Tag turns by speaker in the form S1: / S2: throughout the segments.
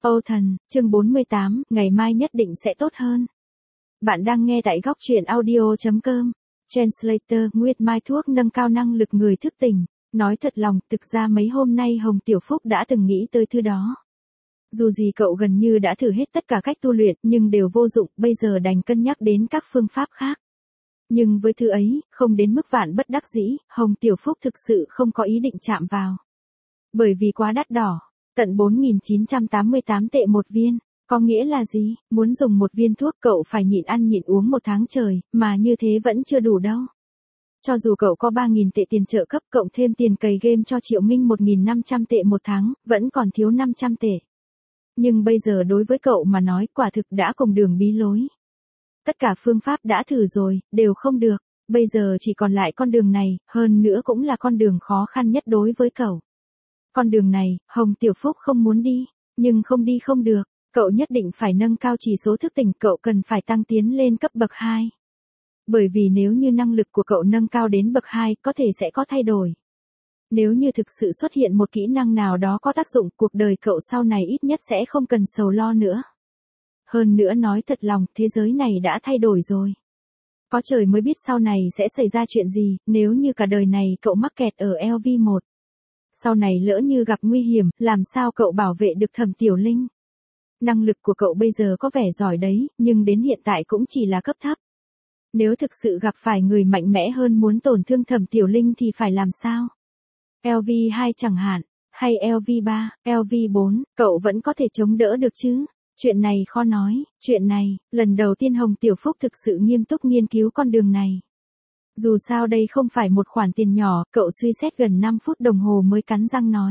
S1: Âu Thần, chương 48, ngày mai nhất định sẽ tốt hơn. Bạn đang nghe tại góc truyện audio.com. Translator, Nguyệt Mai thuốc nâng cao năng lực người thức tỉnh. Nói thật lòng, thực ra mấy hôm nay Hồng Tiểu Phúc đã từng nghĩ tới thứ đó. Dù gì cậu gần như đã thử hết tất cả cách tu luyện nhưng đều vô dụng, bây giờ đành cân nhắc đến các phương pháp khác. Nhưng với thứ ấy, không đến mức vạn bất đắc dĩ, Hồng Tiểu Phúc thực sự không có ý định chạm vào. Bởi vì quá đắt đỏ. Tận 4.988 tệ một viên, có nghĩa là gì? Muốn dùng một viên thuốc cậu phải nhịn ăn nhịn uống một tháng trời, mà như thế vẫn chưa đủ đâu. Cho dù cậu có 3.000 tệ tiền trợ cấp cộng thêm tiền cày game cho Triệu Minh 1.500 tệ một tháng, vẫn còn thiếu 500 tệ. Nhưng bây giờ đối với cậu mà nói quả thực đã cùng đường bí lối. Tất cả phương pháp đã thử rồi, đều không được, bây giờ chỉ còn lại con đường này, hơn nữa cũng là con đường khó khăn nhất đối với cậu. Con đường này, Hồng Tiểu Phúc không muốn đi, nhưng không đi không được, cậu nhất định phải nâng cao chỉ số thức tỉnh, cậu cần phải tăng tiến lên cấp bậc 2. Bởi vì nếu như năng lực của cậu nâng cao đến bậc 2, có thể sẽ có thay đổi. Nếu như thực sự xuất hiện một kỹ năng nào đó có tác dụng, cuộc đời cậu sau này ít nhất sẽ không cần sầu lo nữa. Hơn nữa nói thật lòng, thế giới này đã thay đổi rồi. Có trời mới biết sau này sẽ xảy ra chuyện gì, nếu như cả đời này cậu mắc kẹt ở LV1. Sau này lỡ như gặp nguy hiểm, làm sao cậu bảo vệ được Thẩm Tiểu Linh? Năng lực của cậu bây giờ có vẻ giỏi đấy, nhưng đến hiện tại cũng chỉ là cấp thấp. Nếu thực sự gặp phải người mạnh mẽ hơn muốn tổn thương Thẩm Tiểu Linh thì phải làm sao? LV2 chẳng hạn, hay LV3, LV4, cậu vẫn có thể chống đỡ được chứ? Chuyện này khó nói, chuyện này, lần đầu tiên Hồng Tiểu Phúc thực sự nghiêm túc nghiên cứu con đường này. Dù sao đây không phải một khoản tiền nhỏ, cậu suy xét gần 5 phút đồng hồ mới cắn răng nói.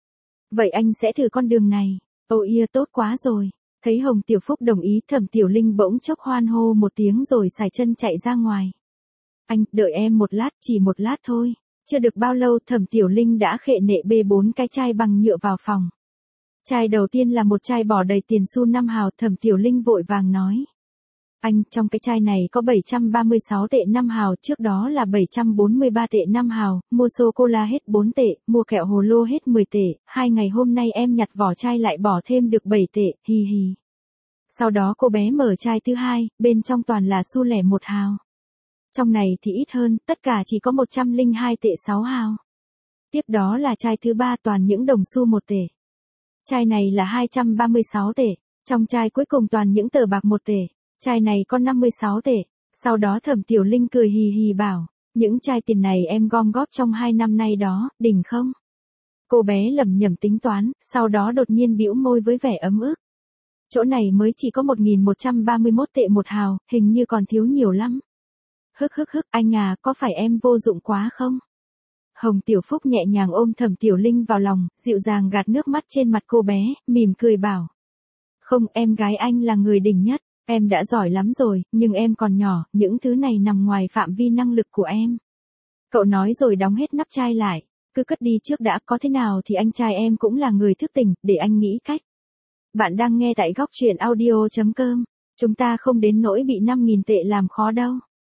S1: Vậy anh sẽ thử con đường này. Tốt quá rồi. Thấy Hồng Tiểu Phúc đồng ý, Thẩm Tiểu Linh bỗng chốc hoan hô một tiếng rồi xài chân chạy ra ngoài. Anh, đợi em một lát, chỉ một lát thôi. Chưa được bao lâu Thẩm Tiểu Linh đã khệ nệ bê 4 cái chai bằng nhựa vào phòng. Chai đầu tiên là một chai bỏ đầy tiền xu 5 hào, Thẩm Tiểu Linh vội vàng nói. Anh, trong cái chai này có 736 tệ 5 hào, trước đó là 743 tệ 5 hào, mua sô-cô-la hết 4 tệ, mua kẹo hồ lô hết 10 tệ, 2 ngày hôm nay em nhặt vỏ chai lại bỏ thêm được 7 tệ, hi hi. Sau đó cô bé mở chai thứ hai, bên trong toàn là xu lẻ 1 hào. Trong này thì ít hơn, tất cả chỉ có 102 tệ 6 hào. Tiếp đó là chai thứ ba toàn những đồng xu 1 tệ. Chai này là 236 tệ, trong chai cuối cùng toàn những tờ bạc 1 tệ. Chai này có 56 tệ. Sau đó Thẩm Tiểu Linh cười hì hì bảo, những chai tiền này em gom góp trong 2 năm nay đó, đỉnh không? Cô bé lẩm nhẩm tính toán, sau đó đột nhiên bĩu môi với vẻ ấm ức. Chỗ này mới chỉ có 1.131 tệ 1 hào, hình như còn thiếu nhiều lắm. Hức, anh à, có phải em vô dụng quá không? Hồng Tiểu Phúc nhẹ nhàng ôm Thẩm Tiểu Linh vào lòng, dịu dàng gạt nước mắt trên mặt cô bé, mỉm cười bảo. Không, em gái anh là người đỉnh nhất. Em đã giỏi lắm rồi, nhưng em còn nhỏ, những thứ này nằm ngoài phạm vi năng lực của em. Cậu nói rồi đóng hết nắp chai lại, cứ cất đi trước đã, có thế nào thì anh trai em cũng là người thức tỉnh, để anh nghĩ cách. Bạn đang nghe tại góc truyện audio.com, chúng ta không đến nỗi bị 5.000 tệ làm khó đâu.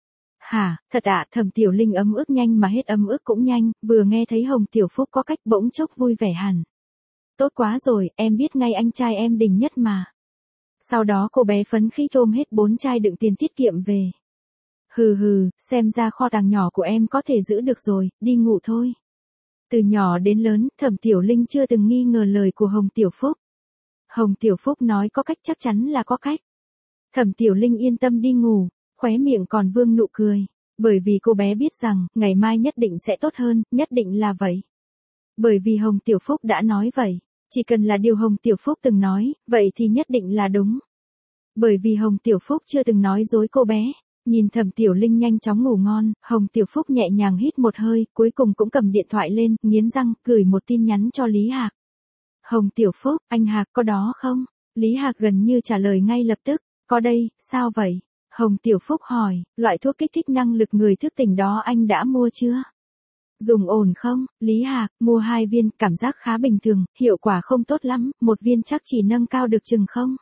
S1: Hả, thật ạ, Thẩm Tiểu Linh ấm ức nhanh mà hết ấm ức cũng nhanh, vừa nghe thấy Hồng Tiểu Phúc có cách bỗng chốc vui vẻ hẳn. Tốt quá rồi, em biết ngay anh trai em đỉnh nhất mà. Sau đó cô bé phấn khích ôm hết 4 chai đựng tiền tiết kiệm về. Xem ra kho tàng nhỏ của em có thể giữ được rồi, đi ngủ thôi. Từ nhỏ đến lớn, Thẩm Tiểu Linh chưa từng nghi ngờ lời của Hồng Tiểu Phúc. Hồng Tiểu Phúc nói có cách chắc chắn là có cách. Thẩm Tiểu Linh yên tâm đi ngủ, khóe miệng còn vương nụ cười. Bởi vì cô bé biết rằng, ngày mai nhất định sẽ tốt hơn, nhất định là vậy. Bởi vì Hồng Tiểu Phúc đã nói vậy. Chỉ cần là điều Hồng Tiểu Phúc từng nói, vậy thì nhất định là đúng. Bởi vì Hồng Tiểu Phúc chưa từng nói dối cô bé. Nhìn Thẩm Tiểu Linh nhanh chóng ngủ ngon, Hồng Tiểu Phúc nhẹ nhàng hít một hơi, cuối cùng cũng cầm điện thoại lên, nghiến răng, gửi một tin nhắn cho Lý Hạc. Hồng Tiểu Phúc, anh Hạc có đó không? Lý Hạc gần như trả lời ngay lập tức, có đây, sao vậy? Hồng Tiểu Phúc hỏi, loại thuốc kích thích năng lực người thức tỉnh đó anh đã mua chưa? Dùng ổn không? Lý Hạc, mua 2 viên, cảm giác khá bình thường, hiệu quả không tốt lắm, 1 viên chắc chỉ nâng cao được chừng không?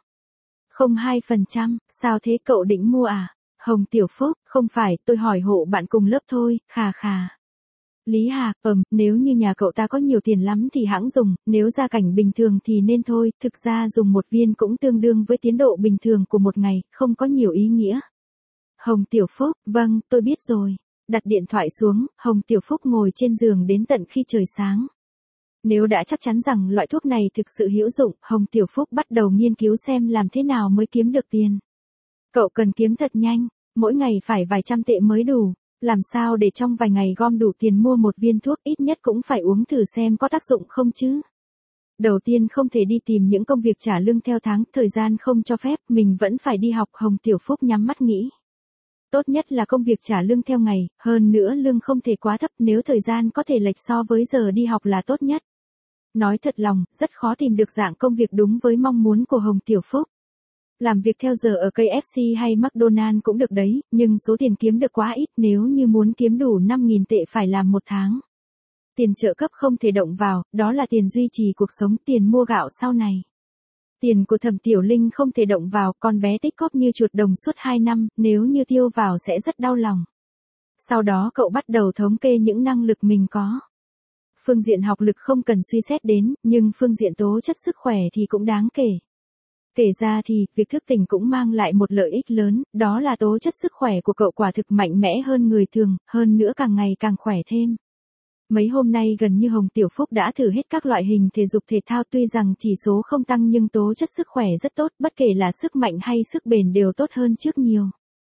S1: 0,2%, sao thế cậu định mua à? Hồng Tiểu Phúc, không phải, tôi hỏi hộ bạn cùng lớp thôi, khà. Lý Hạc, nếu như nhà cậu ta có nhiều tiền lắm thì hãng dùng, nếu gia cảnh bình thường thì nên thôi, thực ra dùng một viên cũng tương đương với tiến độ bình thường của một ngày, không có nhiều ý nghĩa. Hồng Tiểu Phúc, vâng, tôi biết rồi. Đặt điện thoại xuống, Hồng Tiểu Phúc ngồi trên giường đến tận khi trời sáng. Nếu đã chắc chắn rằng loại thuốc này thực sự hữu dụng, Hồng Tiểu Phúc bắt đầu nghiên cứu xem làm thế nào mới kiếm được tiền. Cậu cần kiếm thật nhanh, mỗi ngày phải vài trăm tệ mới đủ. Làm sao để trong vài ngày gom đủ tiền mua một viên thuốc, ít nhất cũng phải uống thử xem có tác dụng không chứ. Đầu tiên không thể đi tìm những công việc trả lương theo tháng, thời gian không cho phép, mình vẫn phải đi học. Hồng Tiểu Phúc nhắm mắt nghĩ. Tốt nhất là công việc trả lương theo ngày, hơn nữa lương không thể quá thấp, nếu thời gian có thể lệch so với giờ đi học là tốt nhất. Nói thật lòng, rất khó tìm được dạng công việc đúng với mong muốn của Hồng Tiểu Phúc. Làm việc theo giờ ở KFC hay McDonald's cũng được đấy, nhưng số tiền kiếm được quá ít, nếu như muốn kiếm đủ 5.000 tệ phải làm một tháng. Tiền trợ cấp không thể động vào, đó là tiền duy trì cuộc sống, tiền mua gạo sau này. Tiền của Thẩm Tiểu Linh không thể động vào, con bé tích cóp như chuột đồng suốt 2 năm, nếu như tiêu vào sẽ rất đau lòng. Sau đó cậu bắt đầu thống kê những năng lực mình có. Phương diện học lực không cần suy xét đến, nhưng phương diện tố chất sức khỏe thì cũng đáng kể. Kể ra thì, việc thức tỉnh cũng mang lại một lợi ích lớn, đó là tố chất sức khỏe của cậu quả thực mạnh mẽ hơn người thường, hơn nữa càng ngày càng khỏe thêm. Mấy hôm nay gần như Hồng Tiểu Phúc đã thử hết các loại hình thể dục thể thao, tuy rằng chỉ số không tăng nhưng tố chất sức khỏe rất tốt, bất kể là sức mạnh hay sức bền đều tốt hơn trước nhiều.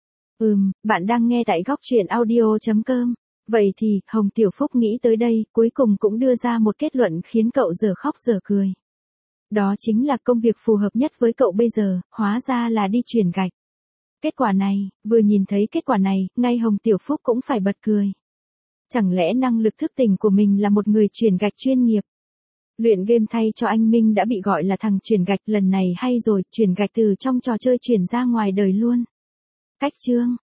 S1: Bạn đang nghe tại góc truyện audio.com. Vậy thì, Hồng Tiểu Phúc nghĩ tới đây, cuối cùng cũng đưa ra một kết luận khiến cậu dở khóc dở cười. Đó chính là công việc phù hợp nhất với cậu bây giờ, hóa ra là đi chuyển gạch. Kết quả này, vừa nhìn thấy kết quả này, ngay Hồng Tiểu Phúc cũng phải bật cười. Chẳng lẽ năng lực thức tỉnh của mình là một người chuyển gạch chuyên nghiệp? Luyện game thay cho anh Minh đã bị gọi là thằng chuyển gạch, lần này hay rồi, chuyển gạch từ trong trò chơi chuyển ra ngoài đời luôn. Cách chương